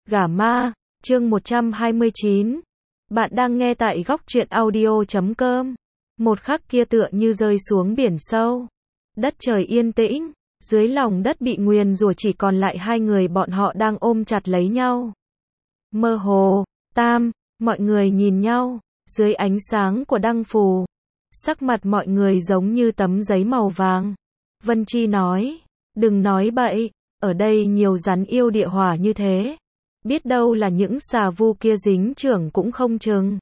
Gả ma, chương 129. Bạn đang nghe tại góc truyện audio.com. Một khắc kia tựa như rơi xuống biển sâu. Đất trời yên tĩnh, dưới lòng đất bị nguyền rủa chỉ còn lại hai người bọn họ đang ôm chặt lấy nhau. Mơ hồ, mọi người nhìn nhau, dưới ánh sáng của đăng phù. Sắc mặt mọi người giống như tấm giấy màu vàng. Vân Chi nói, đừng nói bậy, ở đây nhiều rắn yêu địa hỏa như thế. Biết đâu là những xà vu kia dính trưởng cũng không chừng.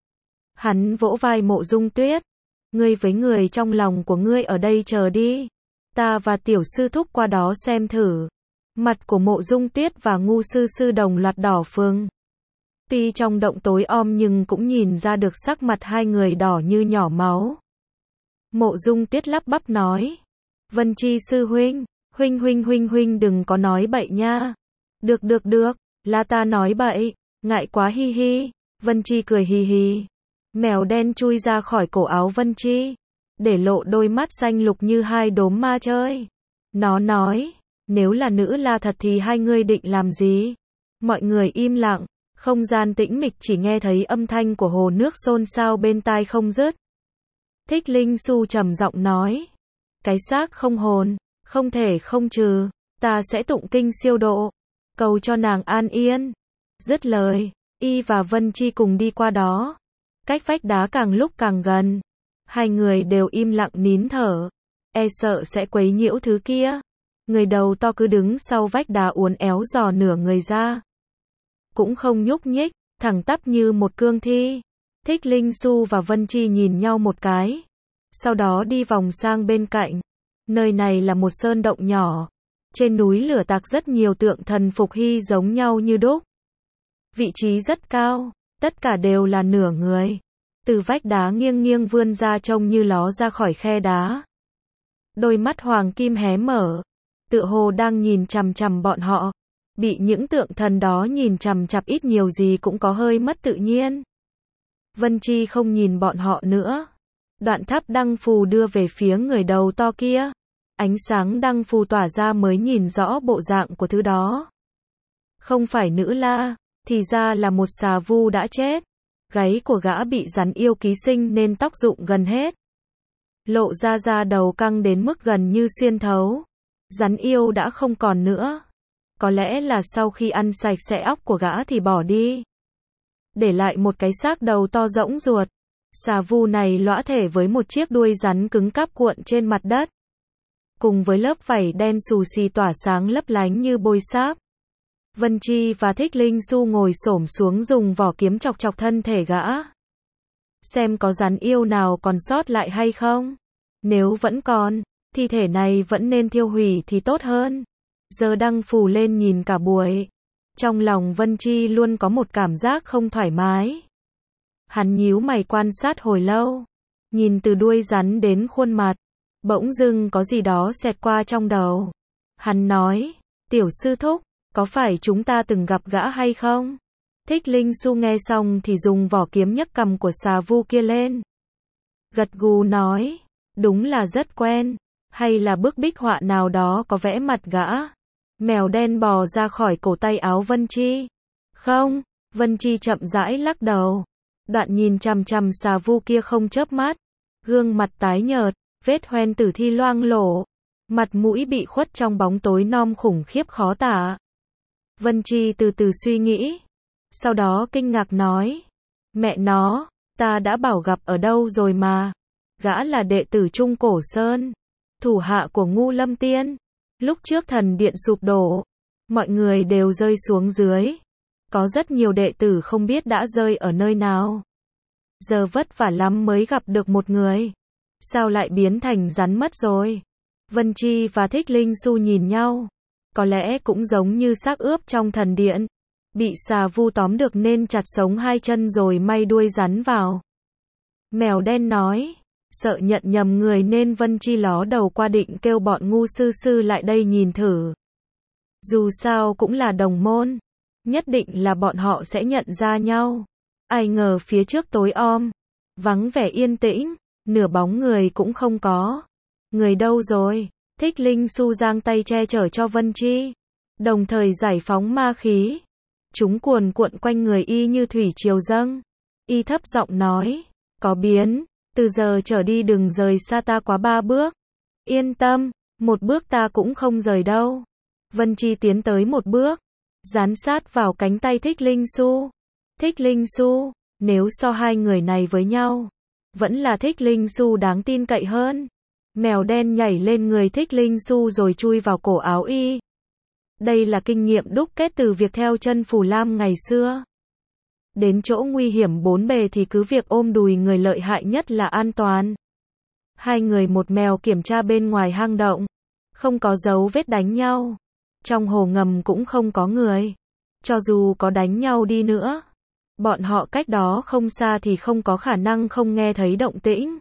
Hắn vỗ vai Mộ Dung Tuyết. Ngươi với người trong lòng của ngươi ở đây chờ đi. Ta và tiểu sư thúc qua đó xem thử. Mặt của Mộ Dung Tuyết và Ngu sư sư đồng loạt đỏ phừng. Tuy trong động tối om nhưng cũng nhìn ra được sắc mặt hai người đỏ như nhỏ máu. Mộ Dung Tuyết lắp bắp nói. Vân Chi sư huynh, huynh đừng có nói bậy nha. Được, là ta nói bậy, ngại quá hi hi. Vân Chi cười hi hi. Mèo đen chui ra khỏi cổ áo Vân Chi, để lộ đôi mắt xanh lục như hai đốm ma chơi. Nó nói, nếu là nữ la thật thì hai người định làm gì? Mọi người im lặng, không gian tĩnh mịch chỉ nghe thấy âm thanh của hồ nước xôn xao bên tai không dứt. Thích Linh Xu trầm giọng nói, cái xác không hồn, không thể không trừ, ta sẽ tụng kinh siêu độ, cầu cho nàng an yên. Dứt lời, y và Vân Chi cùng đi qua đó. Cách vách đá càng lúc càng gần. Hai người đều im lặng nín thở. E sợ sẽ quấy nhiễu thứ kia. Người đầu to cứ đứng sau vách đá uốn éo dò nửa người ra. Cũng không nhúc nhích, thẳng tắp như một cương thi. Thích Linh Xu và Vân Chi nhìn nhau một cái. Sau đó đi vòng sang bên cạnh. Nơi này là một sơn động nhỏ. Trên núi lửa tạc rất nhiều tượng thần phục hy giống nhau như đúc. Vị trí rất cao, tất cả đều là nửa người. Từ vách đá nghiêng vươn ra trông như ló ra khỏi khe đá. Đôi mắt hoàng kim hé mở, tựa hồ đang nhìn chằm chằm bọn họ. Bị những tượng thần đó nhìn chằm chằm ít nhiều gì cũng có hơi mất tự nhiên. Vân Chi không nhìn bọn họ nữa. Đoạn tháp đăng phù đưa về phía người đầu to kia. Ánh sáng đăng phù tỏa ra mới nhìn rõ bộ dạng của thứ đó. Không phải nữ la, thì ra là một xà vu đã chết. Gáy của gã bị rắn yêu ký sinh nên tóc rụng gần hết. Lộ ra da đầu căng đến mức gần như xuyên thấu. Rắn yêu đã không còn nữa. Có lẽ là sau khi ăn sạch sẽ óc của gã thì bỏ đi. Để lại một cái xác đầu to rỗng ruột. Xà vu này lõa thể với một chiếc đuôi rắn cứng cáp cuộn trên mặt đất. Cùng với lớp vảy đen xù xì tỏa sáng lấp lánh như bôi sáp. Vân Chi và Thích Linh Xu ngồi xổm xuống dùng vỏ kiếm chọc thân thể gã. Xem có rắn yêu nào còn sót lại hay không. Nếu vẫn còn, thi thể này vẫn nên thiêu hủy thì tốt hơn. Giờ đăng phù lên nhìn cả buổi. Trong lòng Vân Chi luôn có một cảm giác không thoải mái. Hắn nhíu mày quan sát hồi lâu. Nhìn từ đuôi rắn đến khuôn mặt. Bỗng dưng có gì đó xẹt qua trong đầu. Hắn nói, tiểu sư thúc, có phải chúng ta từng gặp gã hay không? Thích Linh Xu nghe xong thì dùng vỏ kiếm nhấc cằm của xà vu kia lên. Gật gù nói, đúng là rất quen. Hay là bức bích họa nào đó có vẽ mặt gã? Mèo đen bò ra khỏi cổ tay áo Vân Chi. Không, Vân Chi chậm rãi lắc đầu. Đoạn nhìn chằm chằm xà vu kia không chớp mắt. Gương mặt tái nhợt, vết hoen tử thi loang lổ. Mặt mũi bị khuất trong bóng tối nom khủng khiếp khó tả. Vân Chi từ từ suy nghĩ. Sau đó kinh ngạc nói. Mẹ nó, ta đã bảo gặp ở đâu rồi mà. Gã là đệ tử Trung Cổ Sơn. Thủ hạ của Ngu Lâm Tiên. Lúc trước thần điện sụp đổ. Mọi người đều rơi xuống dưới. Có rất nhiều đệ tử không biết đã rơi ở nơi nào. Giờ vất vả lắm mới gặp được một người. Sao lại biến thành rắn mất rồi? Vân Chi và Thích Linh Xu nhìn nhau. Có lẽ cũng giống như xác ướp trong thần điện. Bị xà vu tóm được nên chặt sống hai chân rồi may đuôi rắn vào. Mèo đen nói. Sợ nhận nhầm người nên Vân Chi ló đầu qua định kêu bọn Ngu sư sư lại đây nhìn thử. Dù sao cũng là đồng môn. Nhất định là bọn họ sẽ nhận ra nhau. Ai ngờ phía trước tối om. Vắng vẻ yên tĩnh. Nửa bóng người cũng không có. Người đâu rồi? Thích Linh Xu giang tay che chở cho Vân Chi. Đồng thời giải phóng ma khí. Chúng cuồn cuộn quanh người y như thủy triều dâng. Y thấp giọng nói, có biến, từ giờ trở đi đừng rời xa ta quá 3 bước. Yên tâm, 1 bước ta cũng không rời đâu. Vân Chi tiến tới 1 bước, dán sát vào cánh tay Thích Linh Xu. Thích Linh Xu, nếu so hai người này với nhau, vẫn là Thích Linh Xu đáng tin cậy hơn. Mèo đen nhảy lên người Thích Linh Xu rồi chui vào cổ áo y. Đây là kinh nghiệm đúc kết từ việc theo chân Phù Lam ngày xưa. Đến chỗ nguy hiểm 4 bề thì cứ việc ôm đùi người lợi hại nhất là an toàn. Hai người một mèo kiểm tra bên ngoài hang động. Không có dấu vết đánh nhau. Trong hồ ngầm cũng không có người. Cho dù có đánh nhau đi nữa, bọn họ cách đó không xa thì không có khả năng không nghe thấy động tĩnh.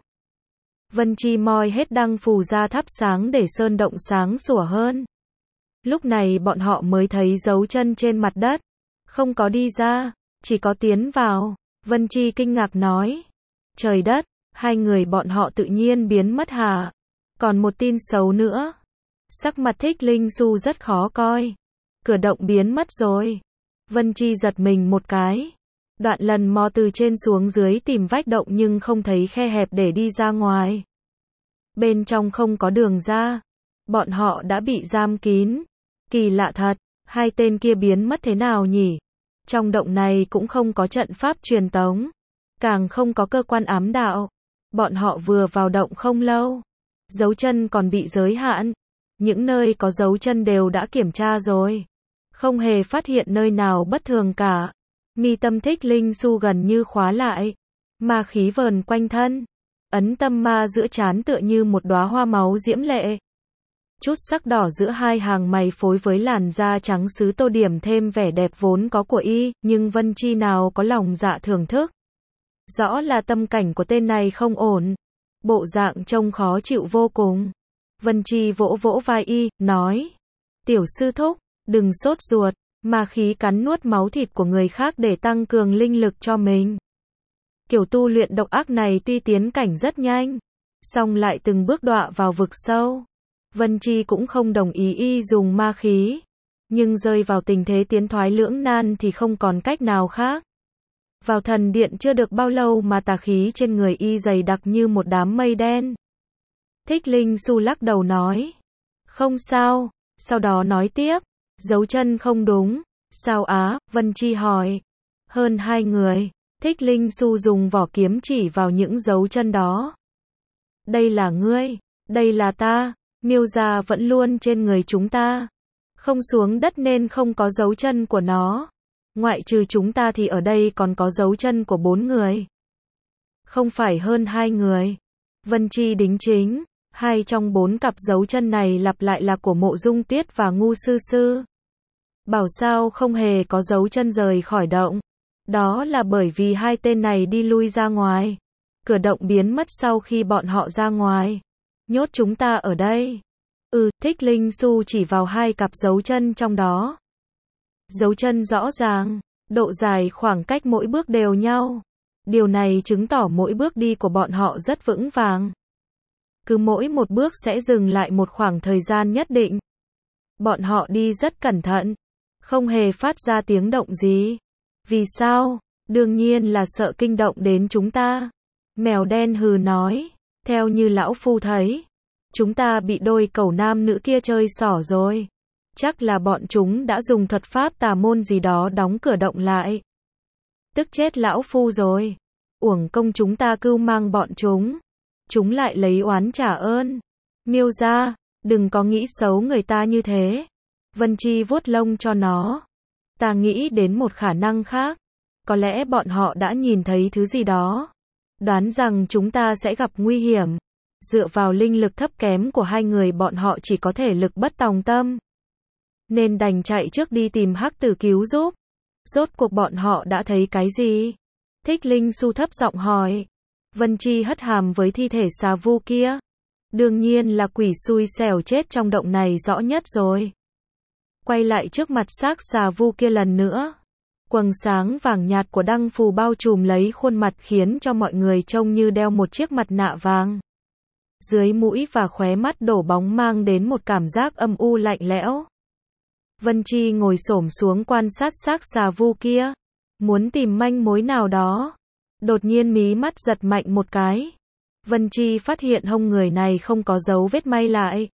Vân Chi moi hết đăng phù ra thắp sáng để sơn động sáng sủa hơn. Lúc này bọn họ mới thấy dấu chân trên mặt đất. Không có đi ra, chỉ có tiến vào. Vân Chi kinh ngạc nói. Trời đất, hai người bọn họ tự nhiên biến mất hả? Còn một tin xấu nữa. Sắc mặt Thích Linh Xu rất khó coi. Cửa động biến mất rồi. Vân Chi giật mình một cái. Đoạn lần mò từ trên xuống dưới tìm vách động nhưng không thấy khe hẹp để đi ra ngoài. Bên trong không có đường ra. Bọn họ đã bị giam kín. Kỳ lạ thật, hai tên kia biến mất thế nào nhỉ? Trong động này cũng không có trận pháp truyền tống. Càng không có cơ quan ám đạo. Bọn họ vừa vào động không lâu. Dấu chân còn bị giới hạn. Những nơi có dấu chân đều đã kiểm tra rồi. Không hề phát hiện nơi nào bất thường cả. Mi tâm Thích Linh Xu gần như khóa lại. Ma khí vờn quanh thân. Ấn tâm ma giữa trán tựa như một đóa hoa máu diễm lệ. Chút sắc đỏ giữa hai hàng mày phối với làn da trắng sứ tô điểm thêm vẻ đẹp vốn có của y, nhưng Vân Chi nào có lòng dạ thưởng thức. Rõ là tâm cảnh của tên này không ổn. Bộ dạng trông khó chịu vô cùng. Vân Chi vỗ vỗ vai y, nói. Tiểu sư thúc, đừng sốt ruột, ma khí cắn nuốt máu thịt của người khác để tăng cường linh lực cho mình. Kiểu tu luyện độc ác này tuy tiến cảnh rất nhanh, song lại từng bước đọa vào vực sâu. Vân Chi cũng không đồng ý y dùng ma khí, nhưng rơi vào tình thế tiến thoái lưỡng nan thì không còn cách nào khác. Vào thần điện chưa được bao lâu mà tà khí trên người y dày đặc như một đám mây đen. Thích Linh Xu lắc đầu nói. Không sao, sau đó nói tiếp. Dấu chân không đúng. Sao á? Vân Chi hỏi. Hơn 2 người. Thích Linh Xu dùng vỏ kiếm chỉ vào những dấu chân đó. Đây là ngươi, đây là ta, Miêu gia vẫn luôn trên người chúng ta. Không xuống đất nên không có dấu chân của nó. Ngoại trừ chúng ta thì ở đây còn có dấu chân của 4 người. Không phải hơn 2 người. Vân Chi đính chính. 2 trong 4 cặp dấu chân này lặp lại là của Mộ Dung Tuyết và Ngu Sư Sư. Bảo sao không hề có dấu chân rời khỏi động. Đó là bởi vì 2 tên này đi lui ra ngoài. Cửa động biến mất sau khi bọn họ ra ngoài. Nhốt chúng ta ở đây. Thích Linh Xu chỉ vào 2 cặp dấu chân trong đó. Dấu chân rõ ràng, độ dài khoảng cách mỗi bước đều nhau. Điều này chứng tỏ mỗi bước đi của bọn họ rất vững vàng. Cứ mỗi một bước sẽ dừng lại một khoảng thời gian nhất định. Bọn họ đi rất cẩn thận, không hề phát ra tiếng động gì. Vì sao? Đương nhiên là sợ kinh động đến chúng ta. Mèo đen hừ nói, theo như lão phu thấy, chúng ta bị đôi cẩu nam nữ kia chơi xỏ rồi. Chắc là bọn chúng đã dùng thuật pháp tà môn gì đó đóng cửa động lại. Tức chết lão phu rồi. Uổng công chúng ta cưu mang bọn chúng. Chúng lại lấy oán trả ơn. Miêu gia, đừng có nghĩ xấu người ta như thế. Vân Chi vuốt lông cho nó. Ta nghĩ đến một khả năng khác. Có lẽ bọn họ đã nhìn thấy thứ gì đó. Đoán rằng chúng ta sẽ gặp nguy hiểm. Dựa vào linh lực thấp kém của 2 người bọn họ chỉ có thể lực bất tòng tâm. Nên đành chạy trước đi tìm Hắc Tử cứu giúp. Rốt cuộc bọn họ đã thấy cái gì? Thích Linh Xu thấp giọng hỏi. Vân Chi hất hàm với thi thể xà vu kia. Đương nhiên là quỷ xui xẻo chết trong động này rõ nhất rồi. Quay lại trước mặt xác xà vu kia lần nữa. Quầng sáng vàng nhạt của đăng phù bao trùm lấy khuôn mặt khiến cho mọi người trông như đeo một chiếc mặt nạ vàng. Dưới mũi và khóe mắt đổ bóng mang đến một cảm giác âm u lạnh lẽo. Vân Chi ngồi xổm xuống quan sát xác xà vu kia, muốn tìm manh mối nào đó. Đột nhiên mí mắt giật mạnh một cái. Vân Chi phát hiện hông người này không có dấu vết may lại.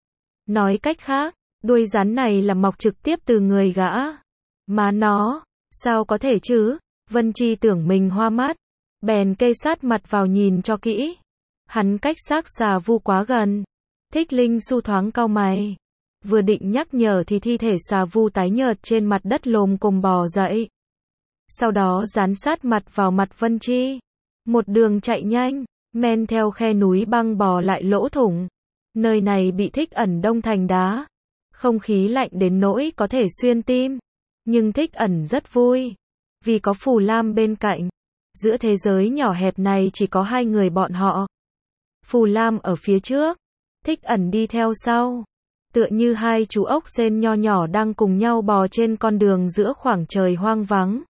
Nói cách khác, đuôi rắn này là mọc trực tiếp từ người gã. Mà nó, sao có thể chứ? Vân Chi tưởng mình hoa mắt, bèn kê sát mặt vào nhìn cho kỹ. Hắn cách xác xà vu quá gần. Thích Linh Xu thoáng cau mày. Vừa định nhắc nhở thì thi thể xà vu tái nhợt trên mặt đất lồm cồm bò dậy. Sau đó dán sát mặt vào mặt Vân Chi. Một đường chạy nhanh, men theo khe núi băng bò lại lỗ thủng. Nơi này bị Thích Ẩn đông thành đá. Không khí lạnh đến nỗi có thể xuyên tim. Nhưng Thích Ẩn rất vui. Vì có Phù Lam bên cạnh. Giữa thế giới nhỏ hẹp này chỉ có hai người bọn họ. Phù Lam ở phía trước. Thích Ẩn đi theo sau. Tựa như hai chú ốc sên nho nhỏ đang cùng nhau bò trên con đường giữa khoảng trời hoang vắng.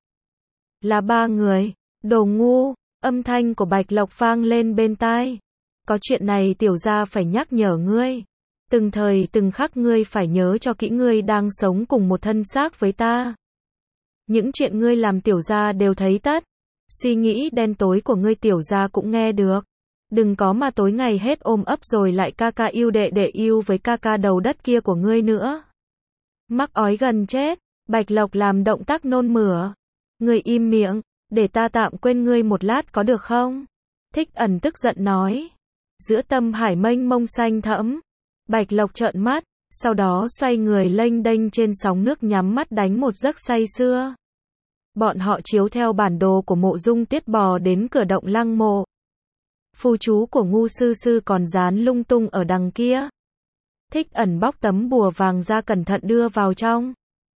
Là ba người. Đồ ngu. Âm thanh của Bạch Lộc vang lên bên tai. Có chuyện này tiểu gia phải nhắc nhở ngươi. Từng thời từng khắc ngươi phải nhớ cho kỹ ngươi đang sống cùng một thân xác với ta. Những chuyện ngươi làm tiểu gia đều thấy tất. Suy nghĩ đen tối của ngươi tiểu gia cũng nghe được. Đừng có mà tối ngày hết ôm ấp rồi lại ca ca yêu đệ đệ yêu với ca ca đầu đất kia của ngươi nữa. Mắc ói gần chết. Bạch Lộc làm động tác nôn mửa. Ngươi im miệng, để ta tạm quên ngươi một lát có được không? Thích Ẩn tức giận nói. Giữa tâm hải mênh mông xanh thẫm, Bạch Lộc trợn mắt, sau đó xoay người lênh đênh trên sóng nước nhắm mắt đánh một giấc say sưa. Bọn họ chiếu theo bản đồ của Mộ Dung Tuyết bò đến cửa động lăng mộ. Phù chú của Ngu sư sư còn dán lung tung ở đằng kia. Thích Ẩn bóc tấm bùa vàng ra cẩn thận đưa vào trong.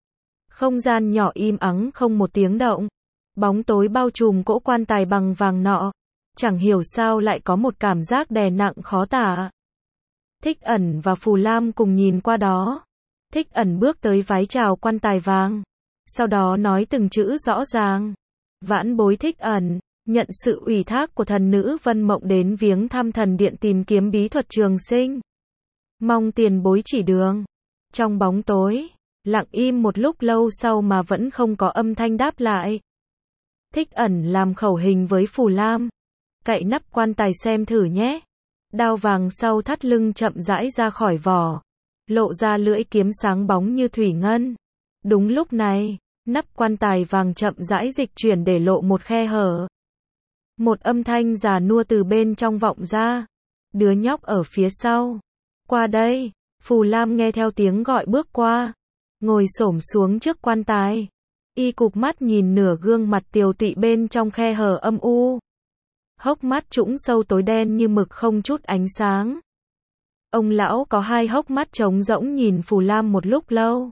Không gian nhỏ im ắng không một tiếng động. Bóng tối bao trùm cỗ quan tài bằng vàng nọ. Chẳng hiểu sao lại có một cảm giác đè nặng khó tả. Thích Ẩn và Phù Lam cùng nhìn qua đó. Thích Ẩn bước tới vái chào quan tài vàng. Sau đó nói từng chữ rõ ràng. Vãn bối Thích Ẩn, nhận sự ủy thác của thần nữ Vân Mộng đến viếng thăm thần điện tìm kiếm bí thuật trường sinh. Mong tiền bối chỉ đường. Trong bóng tối, lặng im một lúc lâu sau mà vẫn không có âm thanh đáp lại. Thích Ẩn làm khẩu hình với Phù Lam. Cậy nắp quan tài xem thử nhé. Đao vàng sau thắt lưng chậm rãi ra khỏi vỏ. Lộ ra lưỡi kiếm sáng bóng như thủy ngân. Đúng lúc này, nắp quan tài vàng chậm rãi dịch chuyển để lộ một khe hở. Một âm thanh già nua từ bên trong vọng ra. Đứa nhóc ở phía sau. Qua đây. Phù Lam nghe theo tiếng gọi bước qua. Ngồi xổm xuống trước quan tài. Y cụp mắt nhìn nửa gương mặt tiều tụy bên trong khe hở âm u. Hốc mắt trũng sâu tối đen như mực không chút ánh sáng. Ông lão có hai hốc mắt trống rỗng nhìn Phù Lam một lúc lâu.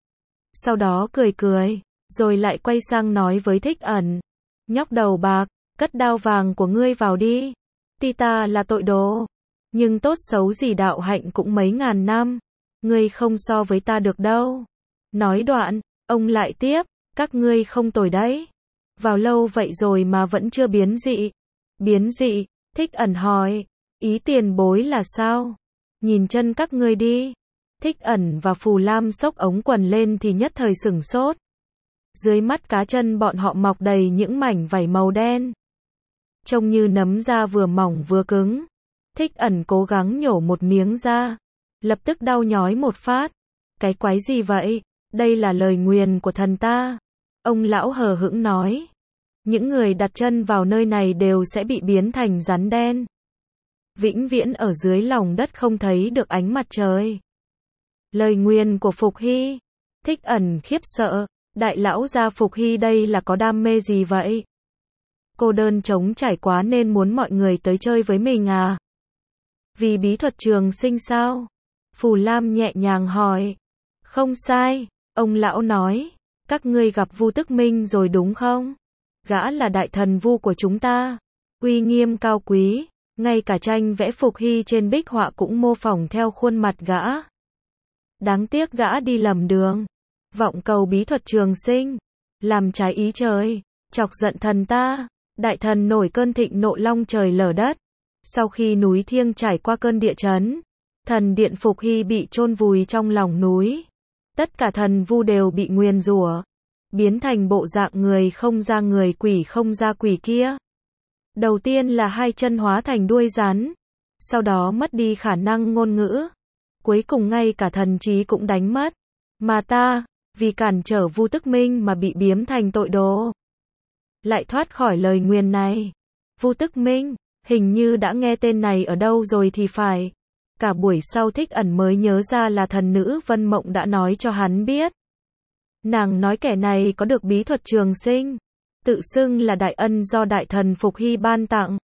Sau đó cười cười, rồi lại quay sang nói với Thích Ẩn. Nhóc đầu bạc, cất đao vàng của ngươi vào đi. Tuy ta là tội đồ, nhưng tốt xấu gì đạo hạnh cũng mấy ngàn năm. Ngươi không so với ta được đâu. Nói đoạn, ông lại tiếp, các ngươi không tồi đấy. Vào lâu vậy rồi mà vẫn chưa biến dị. Biến dị, Thích Ẩn hỏi, ý tiền bối là sao? Nhìn chân các ngươi đi. Thích Ẩn và Phù Lam xốc ống quần lên thì nhất thời sửng sốt. Dưới mắt cá chân bọn họ mọc đầy những mảnh vảy màu đen. Trông như nấm da vừa mỏng vừa cứng. Thích Ẩn cố gắng nhổ một miếng ra. Lập tức đau nhói một phát. Cái quái gì vậy? Đây là lời nguyền của thần ta. Ông lão hờ hững nói. Những người đặt chân vào nơi này đều sẽ bị biến thành rắn đen. Vĩnh viễn ở dưới lòng đất không thấy được ánh mặt trời. Lời nguyền của Phục Hy. Thích Ẩn khiếp sợ. Đại lão gia Phục Hy đây là có đam mê gì vậy? Cô đơn trống trải quá nên muốn mọi người tới chơi với mình à? Vì bí thuật trường sinh sao? Phù Lam nhẹ nhàng hỏi. Không sai, ông lão nói. Các ngươi gặp Vu Tức Minh rồi đúng không? Gã là đại thần vu của chúng ta. Uy nghiêm cao quý. Ngay cả tranh vẽ Phục Hy trên bích họa cũng mô phỏng theo khuôn mặt gã. Đáng tiếc gã đi lầm đường. Vọng cầu bí thuật trường sinh. Làm trái ý trời. Chọc giận thần ta. Đại thần nổi cơn thịnh nộ long trời lở đất. Sau khi núi Thiêng trải qua cơn địa chấn, thần điện Phục Hy bị chôn vùi trong lòng núi. Tất cả thần vu đều bị nguyền rủa, biến thành bộ dạng người không ra người quỷ không ra quỷ kia. Đầu tiên là hai chân hóa thành đuôi rắn, sau đó mất đi khả năng ngôn ngữ, cuối cùng ngay cả thần trí cũng đánh mất. Mà ta, vì cản trở Vu Tức Minh mà bị biếm thành tội đồ, lại thoát khỏi lời nguyền này. Vu Tức Minh, hình như đã nghe tên này ở đâu rồi thì phải. Cả buổi sau Thích Ẩn mới nhớ ra là thần nữ Vân Mộng đã nói cho hắn biết. Nàng nói kẻ này có được bí thuật trường sinh, tự xưng là đại ân do đại thần Phục Hy ban tặng.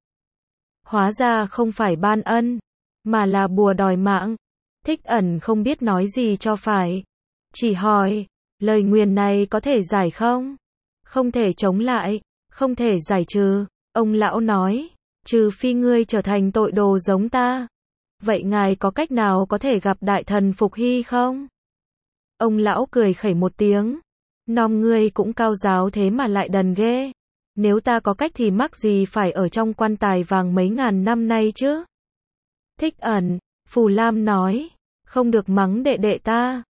Hóa ra không phải ban ân, mà là bùa đòi mạng. Thích Ẩn không biết nói gì cho phải, chỉ hỏi, lời nguyền này có thể giải không? Không thể chống lại, không thể giải trừ. Ông lão nói, trừ phi ngươi trở thành tội đồ giống ta. Vậy ngài có cách nào có thể gặp đại thần Phục Hy không? Ông lão cười khẩy một tiếng. Nom ngươi cũng cao giáo thế mà lại đần ghê. Nếu ta có cách thì mắc gì phải ở trong quan tài vàng mấy ngàn năm nay chứ? Thích Ẩn, Phù Lam nói, không được mắng đệ đệ ta.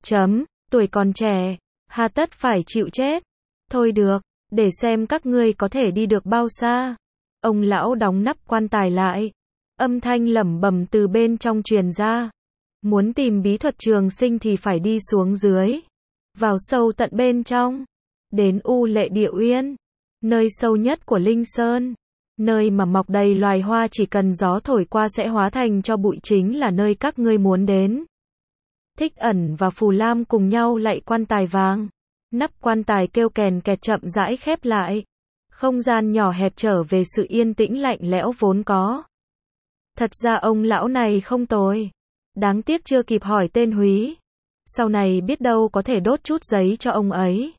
Tuổi còn trẻ, hà tất phải chịu chết. Thôi được, để xem các ngươi có thể đi được bao xa. Ông lão đóng nắp quan tài lại. Âm thanh lẩm bẩm từ bên trong truyền ra. Muốn tìm bí thuật trường sinh thì phải đi xuống dưới, vào sâu tận bên trong, đến U Lệ Địa Uyên, nơi sâu nhất của Linh Sơn, nơi mà mọc đầy loài hoa chỉ cần gió thổi qua sẽ hóa thành cho bụi, chính là nơi các ngươi muốn đến. Thích Ẩn và Phù Lam cùng nhau lạy quan tài vàng. Nắp quan tài kêu kèn kẹt chậm rãi khép lại. Không gian nhỏ hẹp trở về sự yên tĩnh lạnh lẽo vốn có. Thật ra ông lão này không tồi. Đáng tiếc chưa kịp hỏi tên Húy. Sau này biết đâu có thể đốt chút giấy cho ông ấy.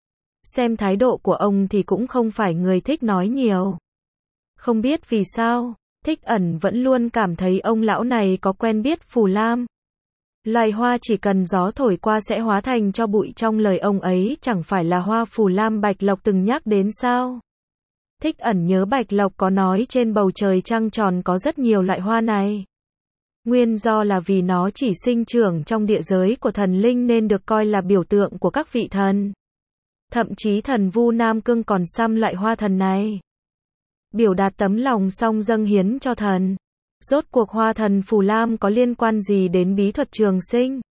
Xem thái độ của ông thì cũng không phải người thích nói nhiều. Không biết vì sao, Thích Ẩn vẫn luôn cảm thấy ông lão này có quen biết Phù Lam. Loài hoa chỉ cần gió thổi qua sẽ hóa thành cho bụi, trong lời ông ấy chẳng phải là hoa Phù Lam Bạch Lộc từng nhắc đến sao? Thích Ẩn nhớ Bạch Lộc có nói trên bầu trời trăng tròn có rất nhiều loại hoa này. Nguyên do là vì nó chỉ sinh trưởng trong địa giới của thần linh nên được coi là biểu tượng của các vị thần. Thậm chí thần Vu Nam Cương còn xăm loại hoa thần này, biểu đạt tấm lòng song dâng hiến cho thần. Rốt cuộc hoa thần Phù Lam có liên quan gì đến bí thuật trường sinh?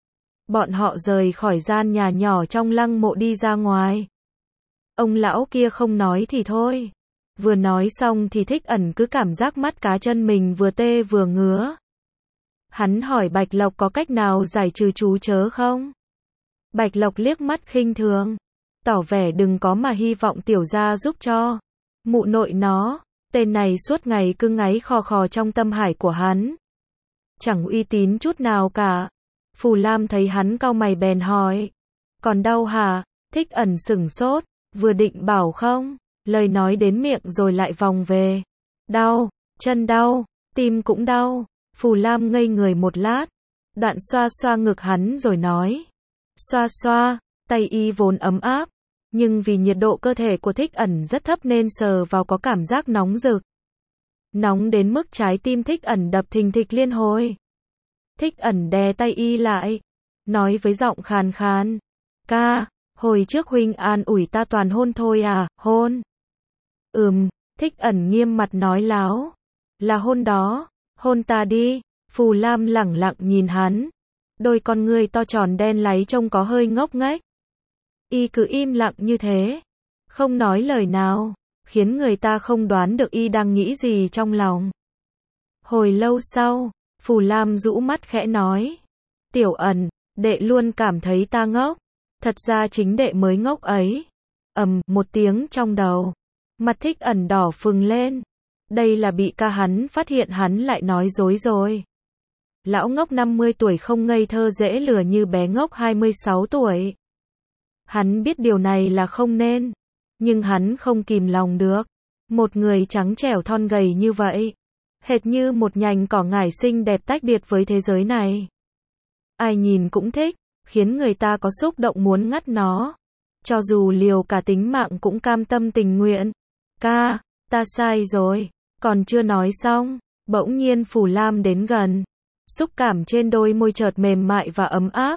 Bọn họ rời khỏi gian nhà nhỏ trong lăng mộ đi ra ngoài. Ông lão kia không nói thì thôi. Vừa nói xong thì Thích Ẩn cứ cảm giác mắt cá chân mình vừa tê vừa ngứa. Hắn hỏi Bạch Lộc có cách nào giải trừ chú chớ không? Bạch Lộc liếc mắt khinh thường, tỏ vẻ đừng có mà hy vọng tiểu gia giúp cho. Mụ nội nó, tên này suốt ngày cứ ngáy khò khò trong tâm hải của hắn. Chẳng uy tín chút nào cả. Phù Lam thấy hắn cau mày bèn hỏi. Còn đau hả? Thích Ẩn sửng sốt, vừa định bảo không, lời nói đến miệng rồi lại vòng về. Đau, chân đau, tim cũng đau. Phù Lam ngây người một lát, đoạn xoa xoa ngực hắn rồi nói. Xoa xoa, tay y vốn ấm áp, nhưng vì nhiệt độ cơ thể của Thích Ẩn rất thấp nên sờ vào có cảm giác nóng rực. Nóng đến mức trái tim Thích Ẩn đập thình thịch liên hồi. Thích Ẩn đè tay y lại, nói với giọng khàn khàn. Ca, hồi trước huynh an ủi ta toàn hôn thôi à, hôn. Thích Ẩn nghiêm mặt nói láo. Là hôn đó, hôn ta đi. Phù Lam lẳng lặng nhìn hắn. Đôi con ngươi to tròn đen láy trông có hơi ngốc nghếch. Y cứ im lặng như thế, không nói lời nào, khiến người ta không đoán được y đang nghĩ gì trong lòng. Hồi lâu sau, Phù Lam rũ mắt khẽ nói. Tiểu Ẩn, đệ luôn cảm thấy ta ngốc. Thật ra chính đệ mới ngốc ấy. Một tiếng trong đầu. Mặt Thích Ẩn đỏ phừng lên. Đây là bị ca hắn phát hiện hắn lại nói dối rồi. Lão ngốc 50 tuổi không ngây thơ dễ lừa như bé ngốc 26 tuổi. Hắn biết điều này là không nên, nhưng hắn không kìm lòng được. Một người trắng trẻo thon gầy như vậy, hệt như một nhành cỏ ngải xinh đẹp tách biệt với thế giới này. Ai nhìn cũng thích, khiến người ta có xúc động muốn ngắt nó. Cho dù liều cả tính mạng cũng cam tâm tình nguyện. Ca, ta sai rồi. Còn chưa nói xong, bỗng nhiên Phù Lam đến gần. Xúc cảm trên đôi môi chợt mềm mại và ấm áp.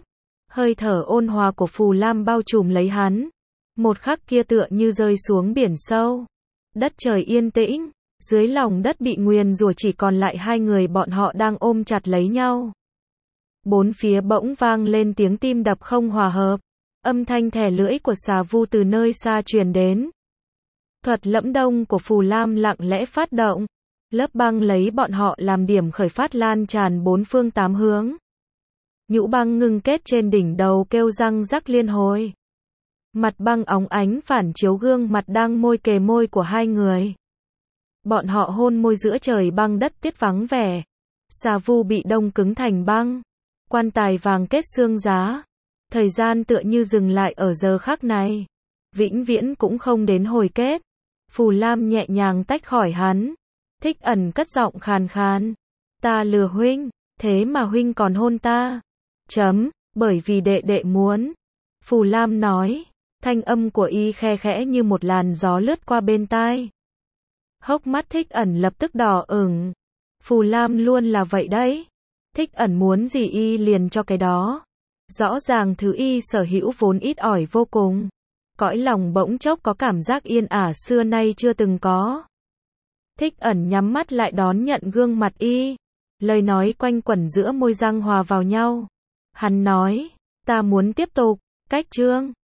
Hơi thở ôn hòa của Phù Lam bao trùm lấy hắn. Một khắc kia tựa như rơi xuống biển sâu. Đất trời yên tĩnh, dưới lòng đất bị nguyền rủa chỉ còn lại hai người bọn họ đang ôm chặt lấy nhau. Bốn phía bỗng vang lên tiếng tim đập không hòa hợp. Âm thanh thè lưỡi của xà vu từ nơi xa truyền đến. Thuật lẫm đông của Phù Lam lặng lẽ phát động. Lớp băng lấy bọn họ làm điểm khởi phát lan tràn bốn phương tám hướng. Nhũ băng ngưng kết trên đỉnh đầu kêu răng rắc liên hồi. Mặt băng óng ánh phản chiếu gương mặt đang môi kề môi của hai người. Bọn họ hôn môi giữa trời băng đất tiết vắng vẻ. Xà vu bị đông cứng thành băng. Quan tài vàng kết xương giá. Thời gian tựa như dừng lại ở giờ khắc này. Vĩnh viễn cũng không đến hồi kết. Phù Lam nhẹ nhàng tách khỏi hắn. Thích Ẩn cất giọng khàn khàn. Ta lừa huynh, thế mà huynh còn hôn ta. Bởi vì đệ đệ muốn. Phù Lam nói. Thanh âm của y khe khẽ như một làn gió lướt qua bên tai. Hốc mắt Thích Ẩn lập tức đỏ ửng. Phù Lam luôn là vậy đấy. Thích Ẩn muốn gì y liền cho cái đó. Rõ ràng thứ y sở hữu vốn ít ỏi vô cùng. Cõi lòng bỗng chốc có cảm giác yên ả xưa nay chưa từng có. Thích Ẩn nhắm mắt lại đón nhận gương mặt y. Lời nói quanh quẩn giữa môi răng hòa vào nhau. Hắn nói, ta muốn tiếp tục. Cách chương